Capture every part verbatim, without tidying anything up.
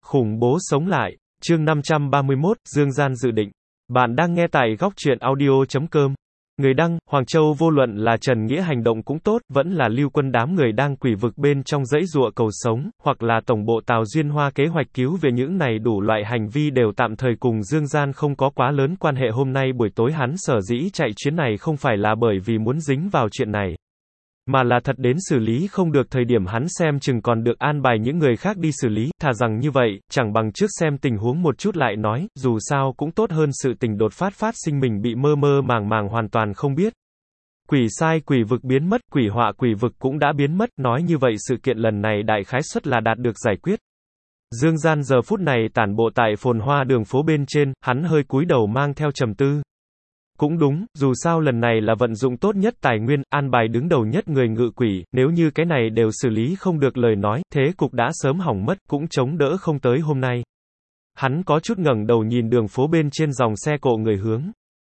Khủng bố sống lại, chương năm trăm ba mươi mốt, Dương Gian dự định. Bạn đang nghe tại góc truyện audio chấm com. Người đăng, Hoàng Châu vô luận là Trần Nghĩa hành động cũng tốt, vẫn là Lưu Quân đám người đang quỷ vực bên trong dãy dụa cầu sống, hoặc là tổng bộ Tào Duyên Hoa kế hoạch cứu về những này đủ loại hành vi đều tạm thời cùng Dương Gian không có quá lớn quan hệ. Hôm nay buổi tối hắn sở dĩ chạy chuyến này không phải là bởi vì muốn dính vào chuyện này, mà là thật đến xử lý không được thời điểm hắn xem chừng còn được an bài những người khác đi xử lý, thà rằng như vậy, chẳng bằng trước xem tình huống một chút lại nói, dù sao cũng tốt hơn sự tình đột phát phát sinh mình bị mơ mơ màng màng hoàn toàn không biết. Quỷ sai quỷ vực biến mất, quỷ họa quỷ vực cũng đã biến mất, nói như vậy sự kiện lần này đại khái suất là đạt được giải quyết. Dương Gian giờ phút này tản bộ tại phồn hoa đường phố bên trên, hắn hơi cúi đầu mang theo trầm tư. Cũng đúng, dù sao lần này là vận dụng tốt nhất tài nguyên, an bài đứng đầu nhất người ngự quỷ, nếu như cái này đều xử lý không được lời nói, thế cục đã sớm hỏng mất, cũng chống đỡ không tới hôm nay. Hắn có chút ngẩng đầu nhìn đường phố bên trên dòng xe cộ người hướng.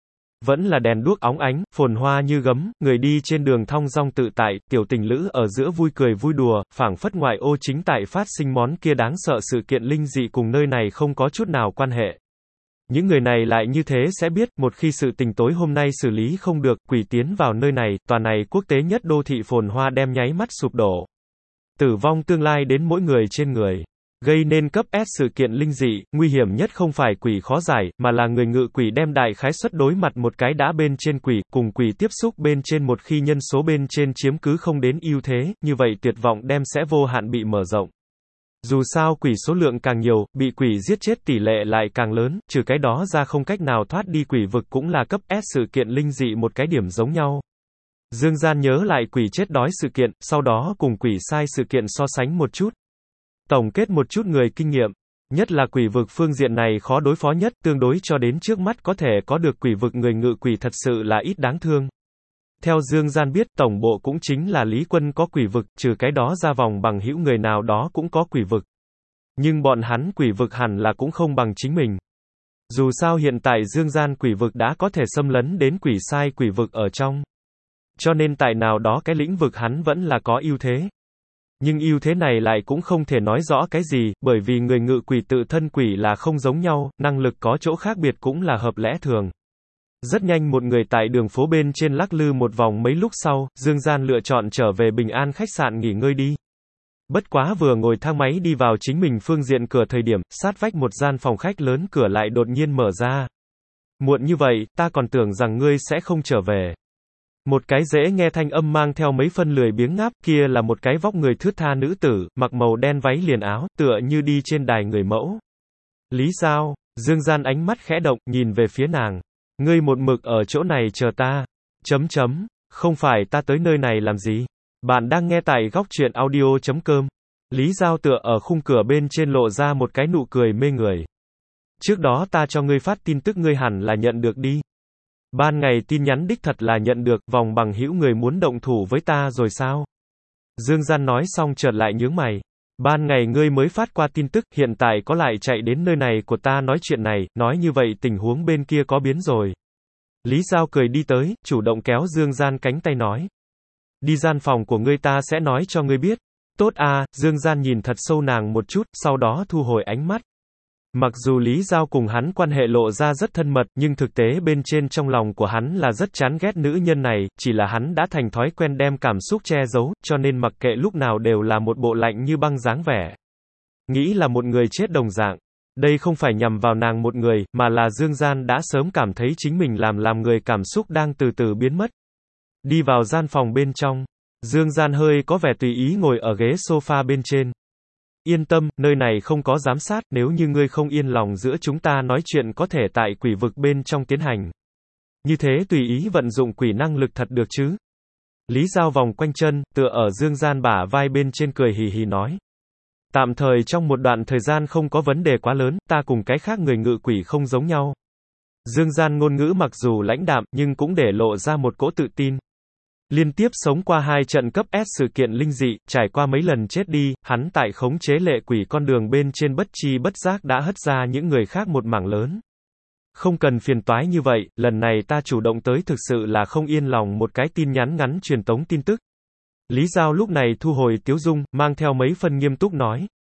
Vẫn là đèn đuốc óng ánh, phồn hoa như gấm, người đi trên đường thong dong tự tại, tiểu tình lữ ở giữa vui cười vui đùa, phảng phất ngoại ô chính tại phát sinh món kia đáng sợ sự kiện linh dị cùng nơi này không có chút nào quan hệ. Những người này lại như thế sẽ biết, một khi sự tình tối hôm nay xử lý không được, quỷ tiến vào nơi này, tòa này quốc tế nhất đô thị phồn hoa đem nháy mắt sụp đổ. Tử vong tương lai đến mỗi người trên người. Gây nên cấp S sự kiện linh dị, nguy hiểm nhất không phải quỷ khó giải, mà là người ngự quỷ đem đại khái suất đối mặt một cái đã bên trên quỷ, cùng quỷ tiếp xúc bên trên một khi nhân số bên trên chiếm cứ không đến ưu thế, như vậy tuyệt vọng đem sẽ vô hạn bị mở rộng. Dù sao quỷ số lượng càng nhiều, bị quỷ giết chết tỷ lệ lại càng lớn, trừ cái đó ra không cách nào thoát đi quỷ vực cũng là cấp S sự kiện linh dị một cái điểm giống nhau. Dương Gian nhớ lại quỷ chết đói sự kiện, sau đó cùng quỷ sai sự kiện so sánh một chút. Tổng kết một chút người kinh nghiệm. Nhất là quỷ vực phương diện này khó đối phó nhất, tương đối cho đến trước mắt có thể có được quỷ vực người ngự quỷ thật sự là ít đáng thương. Theo Dương Gian biết, tổng bộ cũng chính là Lý Quân có quỷ vực, trừ cái đó ra vòng bằng hữu người nào đó cũng có quỷ vực. Nhưng bọn hắn quỷ vực hẳn là cũng không bằng chính mình. Dù sao hiện tại Dương Gian quỷ vực đã có thể xâm lấn đến quỷ sai quỷ vực ở trong. Cho nên tại nào đó cái lĩnh vực hắn vẫn là có ưu thế. Nhưng ưu thế này lại cũng không thể nói rõ cái gì, bởi vì người ngự quỷ tự thân quỷ là không giống nhau, năng lực có chỗ khác biệt cũng là hợp lẽ thường. Rất nhanh một người tại đường phố bên trên lắc lư một vòng mấy lúc sau, Dương Gian lựa chọn trở về Bình An khách sạn nghỉ ngơi đi. Bất quá vừa ngồi thang máy đi vào chính mình phương diện cửa thời điểm, sát vách một gian phòng khách lớn cửa lại đột nhiên mở ra. Muộn như vậy, ta còn tưởng rằng ngươi sẽ không trở về. Một cái dễ nghe thanh âm mang theo mấy phân lười biếng ngáp, kia là một cái vóc người thướt tha nữ tử, mặc màu đen váy liền áo, tựa như đi trên đài người mẫu. Lý Giao, Dương Gian ánh mắt khẽ động, nhìn về phía nàng. Ngươi một mực ở chỗ này chờ ta. Chấm chấm, không phải ta tới nơi này làm gì. Bạn đang nghe tại góc truyện audio chấm com. Lý Giao tựa ở khung cửa bên trên lộ ra một cái nụ cười mê người. Trước đó ta cho ngươi phát tin tức ngươi hẳn là nhận được đi. Ban ngày tin nhắn đích thật là nhận được, vòng bằng hữu người muốn động thủ với ta rồi sao? Dương Gian nói xong chợt lại nhướng mày. Ban ngày ngươi mới phát qua tin tức, hiện tại có lại chạy đến nơi này của ta nói chuyện này, nói như vậy tình huống bên kia có biến rồi. Lý Giao cười đi tới, chủ động kéo Dương Gian cánh tay nói. Đi gian phòng của ngươi ta sẽ nói cho ngươi biết. Tốt à, Dương Gian nhìn thật sâu nàng một chút, sau đó thu hồi ánh mắt. Mặc dù Lý Giao cùng hắn quan hệ lộ ra rất thân mật, nhưng thực tế bên trên trong lòng của hắn là rất chán ghét nữ nhân này, chỉ là hắn đã thành thói quen đem cảm xúc che giấu, cho nên mặc kệ lúc nào đều là một bộ lạnh như băng dáng vẻ. Nghĩ là một người chết đồng dạng. Đây không phải nhằm vào nàng một người, mà là Dương Gian đã sớm cảm thấy chính mình làm làm người cảm xúc đang từ từ biến mất. Đi vào gian phòng bên trong, Dương Gian hơi có vẻ tùy ý ngồi ở ghế sofa bên trên. Yên tâm, nơi này không có giám sát, nếu như ngươi không yên lòng giữa chúng ta nói chuyện có thể tại quỷ vực bên trong tiến hành. Như thế tùy ý vận dụng quỷ năng lực thật được chứ? Lý Giao vòng quanh chân, tựa ở Dương Gian bả vai bên trên cười hì hì nói. Tạm thời trong một đoạn thời gian không có vấn đề quá lớn, ta cùng cái khác người ngự quỷ không giống nhau. Dương Gian ngôn ngữ mặc dù lãnh đạm, nhưng cũng để lộ ra một cỗ tự tin. Liên tiếp sống qua hai trận cấp S sự kiện linh dị, trải qua mấy lần chết đi, hắn tại khống chế lệ quỷ con đường bên trên bất chi bất giác đã hất ra những người khác một mảng lớn. Không cần phiền toái như vậy, lần này ta chủ động tới thực sự là không yên lòng một cái tin nhắn ngắn truyền tống tin tức. Lý Giao lúc này thu hồi tiếu dung, mang theo mấy phân nghiêm túc nói.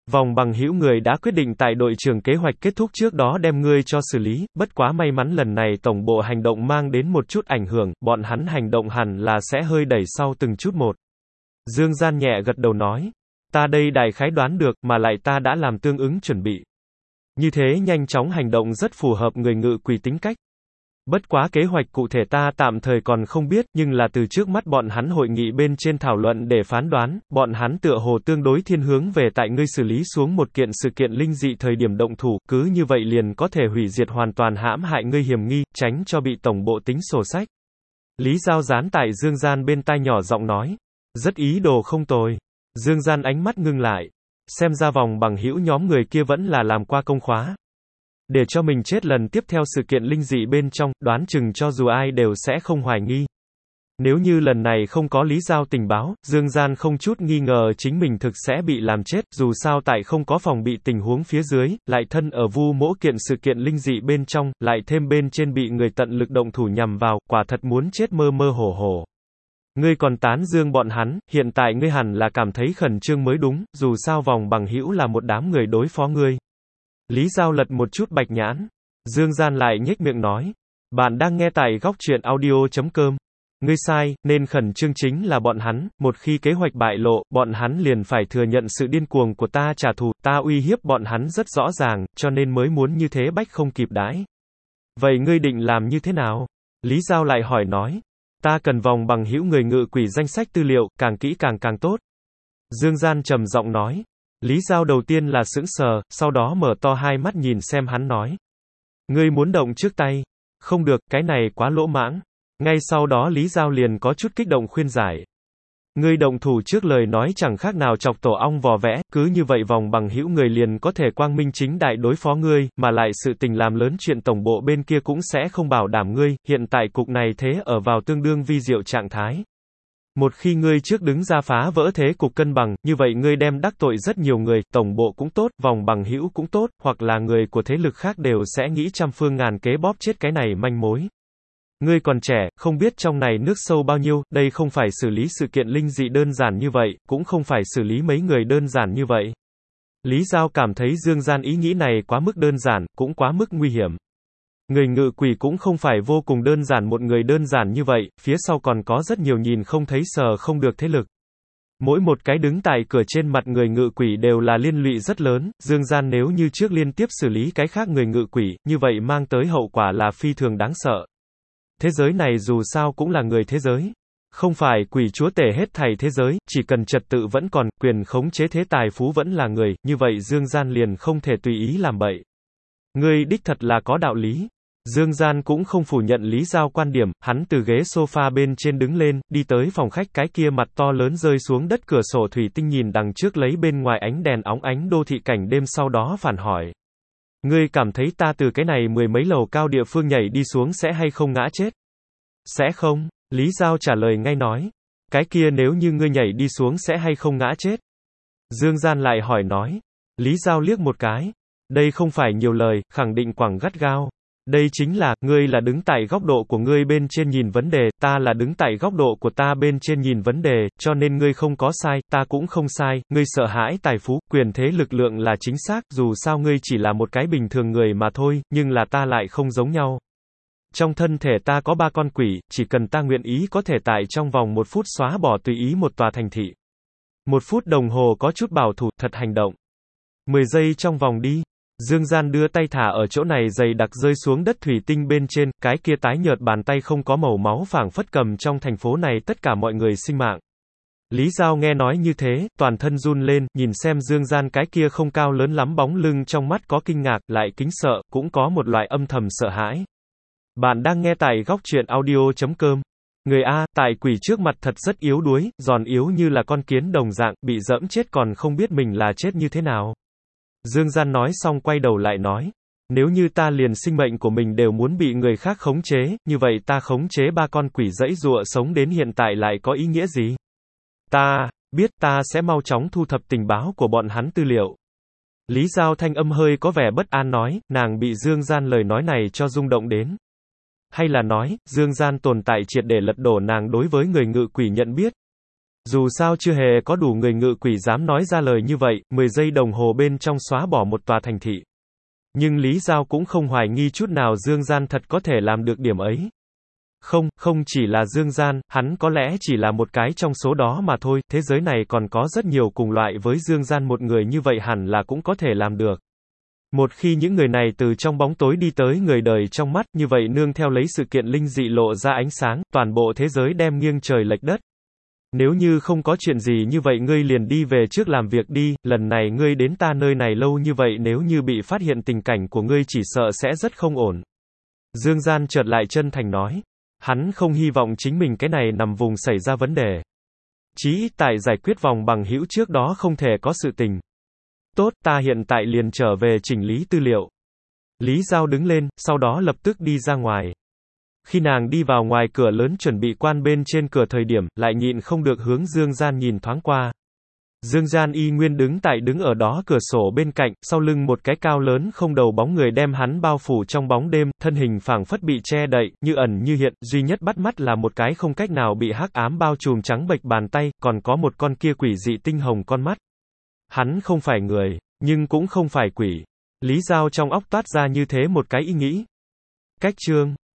Vòng bằng hữu người đã quyết định tại đội trưởng kế hoạch kết thúc trước đó đem ngươi cho xử lý, bất quá may mắn lần này tổng bộ hành động mang đến một chút ảnh hưởng, bọn hắn hành động hẳn là sẽ hơi đẩy sau từng chút một. Dương Gian nhẹ gật đầu nói. Ta đây đại khái đoán được, mà lại ta đã làm tương ứng chuẩn bị. Như thế nhanh chóng hành động rất phù hợp người ngự quỷ tính cách. Bất quá kế hoạch cụ thể ta tạm thời còn không biết, nhưng là từ trước mắt bọn hắn hội nghị bên trên thảo luận để phán đoán, bọn hắn tựa hồ tương đối thiên hướng về tại ngươi xử lý xuống một kiện sự kiện linh dị thời điểm động thủ, cứ như vậy liền có thể hủy diệt hoàn toàn hãm hại ngươi hiểm nghi, tránh cho bị tổng bộ tính sổ sách. Lý Giao dán tại Dương Gian bên tai nhỏ giọng nói. Rất ý đồ không tồi. Dương Gian ánh mắt ngưng lại. Xem ra vòng bằng hữu nhóm người kia vẫn là làm qua công khóa. Để cho mình chết lần tiếp theo sự kiện linh dị bên trong, đoán chừng cho dù ai đều sẽ không hoài nghi. Nếu như lần này không có Lý Giao tình báo, Dương Gian không chút nghi ngờ chính mình thực sẽ bị làm chết, dù sao tại không có phòng bị tình huống phía dưới, lại thân ở vu mỗ kiện sự kiện linh dị bên trong, lại thêm bên trên bị người tận lực động thủ nhằm vào, quả thật muốn chết mơ mơ hồ hồ. Ngươi còn tán dương bọn hắn, hiện tại ngươi hẳn là cảm thấy khẩn trương mới đúng, dù sao vòng bằng hữu là một đám người đối phó ngươi. Lý Giao lật một chút bạch nhãn. Dương Gian lại nhếch miệng nói. Bạn đang nghe tại góc truyện audio chấm com. Ngươi sai, nên khẩn trương chính là bọn hắn, một khi kế hoạch bại lộ, bọn hắn liền phải thừa nhận sự điên cuồng của ta trả thù, ta uy hiếp bọn hắn rất rõ ràng, cho nên mới muốn như thế bách không kịp đãi. Vậy ngươi định làm như thế nào? Lý Giao lại hỏi nói. Ta cần vòng bằng hữu người ngự quỷ danh sách tư liệu, càng kỹ càng càng tốt. Dương Gian trầm giọng nói. Lý Giao đầu tiên là sững sờ, sau đó mở to hai mắt nhìn xem hắn nói. Ngươi muốn động trước tay. Không được, cái này quá lỗ mãng. Ngay sau đó Lý Giao liền có chút kích động khuyên giải. Ngươi động thủ trước lời nói chẳng khác nào chọc tổ ong vò vẽ, cứ như vậy vòng bằng hữu người liền có thể quang minh chính đại đối phó ngươi, mà lại sự tình làm lớn chuyện tổng bộ bên kia cũng sẽ không bảo đảm ngươi, hiện tại cục này thế ở vào tương đương vi diệu trạng thái. Một khi ngươi trước đứng ra phá vỡ thế cục cân bằng, như vậy ngươi đem đắc tội rất nhiều người, tổng bộ cũng tốt, vòng bằng hữu cũng tốt, hoặc là người của thế lực khác đều sẽ nghĩ trăm phương ngàn kế bóp chết cái này manh mối. Ngươi còn trẻ, không biết trong này nước sâu bao nhiêu, đây không phải xử lý sự kiện linh dị đơn giản như vậy, cũng không phải xử lý mấy người đơn giản như vậy. Lý Giao cảm thấy Dương Gian ý nghĩ này quá mức đơn giản, cũng quá mức nguy hiểm. Người ngự quỷ cũng không phải vô cùng đơn giản một người đơn giản như vậy, phía sau còn có rất nhiều nhìn không thấy sờ không được thế lực. Mỗi một cái đứng tại cửa trên mặt người ngự quỷ đều là liên lụy rất lớn, Dương Gian nếu như trước liên tiếp xử lý cái khác người ngự quỷ, như vậy mang tới hậu quả là phi thường đáng sợ. Thế giới này dù sao cũng là người thế giới. Không phải quỷ chúa tể hết thảy thế giới, chỉ cần trật tự vẫn còn, quyền khống chế thế tài phú vẫn là người, như vậy Dương Gian liền không thể tùy ý làm bậy. Ngươi đích thật là có đạo lý. Dương Gian cũng không phủ nhận Lý Giao quan điểm, hắn từ ghế sofa bên trên đứng lên, đi tới phòng khách cái kia mặt to lớn rơi xuống đất cửa sổ thủy tinh nhìn đằng trước lấy bên ngoài ánh đèn óng ánh đô thị cảnh đêm sau đó phản hỏi. Ngươi cảm thấy ta từ cái này mười mấy lầu cao địa phương nhảy đi xuống sẽ hay không ngã chết? Sẽ không, Lý Giao trả lời ngay nói. Cái kia nếu như ngươi nhảy đi xuống sẽ hay không ngã chết? Dương Gian lại hỏi nói. Lý Giao liếc một cái. Đây không phải nhiều lời, khẳng định quẳng gắt gao. Đây chính là, ngươi là đứng tại góc độ của ngươi bên trên nhìn vấn đề, ta là đứng tại góc độ của ta bên trên nhìn vấn đề, cho nên ngươi không có sai, ta cũng không sai, ngươi sợ hãi tài phú, quyền thế lực lượng là chính xác, dù sao ngươi chỉ là một cái bình thường người mà thôi, nhưng là ta lại không giống nhau. Trong thân thể ta có ba con quỷ, chỉ cần ta nguyện ý có thể tại trong vòng một phút xóa bỏ tùy ý một tòa thành thị. Một phút đồng hồ có chút bảo thủ, thật hành động. Mười giây trong vòng đi. Dương Gian đưa tay thả ở chỗ này dày đặc rơi xuống đất thủy tinh bên trên, cái kia tái nhợt bàn tay không có màu máu phảng phất cầm trong thành phố này tất cả mọi người sinh mạng. Lý Giao nghe nói như thế, toàn thân run lên, nhìn xem Dương Gian cái kia không cao lớn lắm bóng lưng trong mắt có kinh ngạc, lại kính sợ, cũng có một loại âm thầm sợ hãi. Bạn đang nghe tại góc truyện audio chấm com. Người A, tại quỷ trước mặt thật rất yếu đuối, giòn yếu như là con kiến đồng dạng, bị dẫm chết còn không biết mình là chết như thế nào. Dương Gian nói xong quay đầu lại nói. Nếu như ta liền sinh mệnh của mình đều muốn bị người khác khống chế, như vậy ta khống chế ba con quỷ dãy dụa sống đến hiện tại lại có ý nghĩa gì? Ta, biết ta sẽ mau chóng thu thập tình báo của bọn hắn tư liệu. Lý Giao thanh âm hơi có vẻ bất an nói, nàng bị Dương Gian lời nói này cho rung động đến. Hay là nói, Dương Gian tồn tại triệt để lật đổ nàng đối với người ngự quỷ nhận biết. Dù sao chưa hề có đủ người ngự quỷ dám nói ra lời như vậy, mười giây đồng hồ bên trong xóa bỏ một tòa thành thị. Nhưng Lý Giao cũng không hoài nghi chút nào Dương Gian thật có thể làm được điểm ấy. Không, không chỉ là Dương Gian, hắn có lẽ chỉ là một cái trong số đó mà thôi, thế giới này còn có rất nhiều cùng loại với Dương Gian, một người như vậy hẳn là cũng có thể làm được. Một khi những người này từ trong bóng tối đi tới người đời trong mắt, như vậy nương theo lấy sự kiện linh dị lộ ra ánh sáng, toàn bộ thế giới đem nghiêng trời lệch đất. Nếu như không có chuyện gì như vậy ngươi liền đi về trước làm việc đi, lần này ngươi đến ta nơi này lâu như vậy nếu như bị phát hiện tình cảnh của ngươi chỉ sợ sẽ rất không ổn. Dương Gian chợt lại chân thành nói. Hắn không hy vọng chính mình cái này nằm vùng xảy ra vấn đề. Chí ít tại giải quyết vòng bằng hữu trước đó không thể có sự tình. Tốt, ta hiện tại liền trở về chỉnh lý tư liệu. Lý Giao đứng lên, sau đó lập tức đi ra ngoài. Khi nàng đi vào ngoài cửa lớn chuẩn bị quan bên trên cửa thời điểm, lại nhịn không được hướng Dương Gian nhìn thoáng qua. Dương Gian y nguyên đứng tại đứng ở đó cửa sổ bên cạnh, sau lưng một cái cao lớn không đầu bóng người đem hắn bao phủ trong bóng đêm, thân hình phảng phất bị che đậy, như ẩn như hiện, duy nhất bắt mắt là một cái không cách nào bị hắc ám bao trùm trắng bệch bàn tay, còn có một con kia quỷ dị tinh hồng con mắt. Hắn không phải người, nhưng cũng không phải quỷ. Lý Giao trong óc toát ra như thế một cái ý nghĩ. Cách chương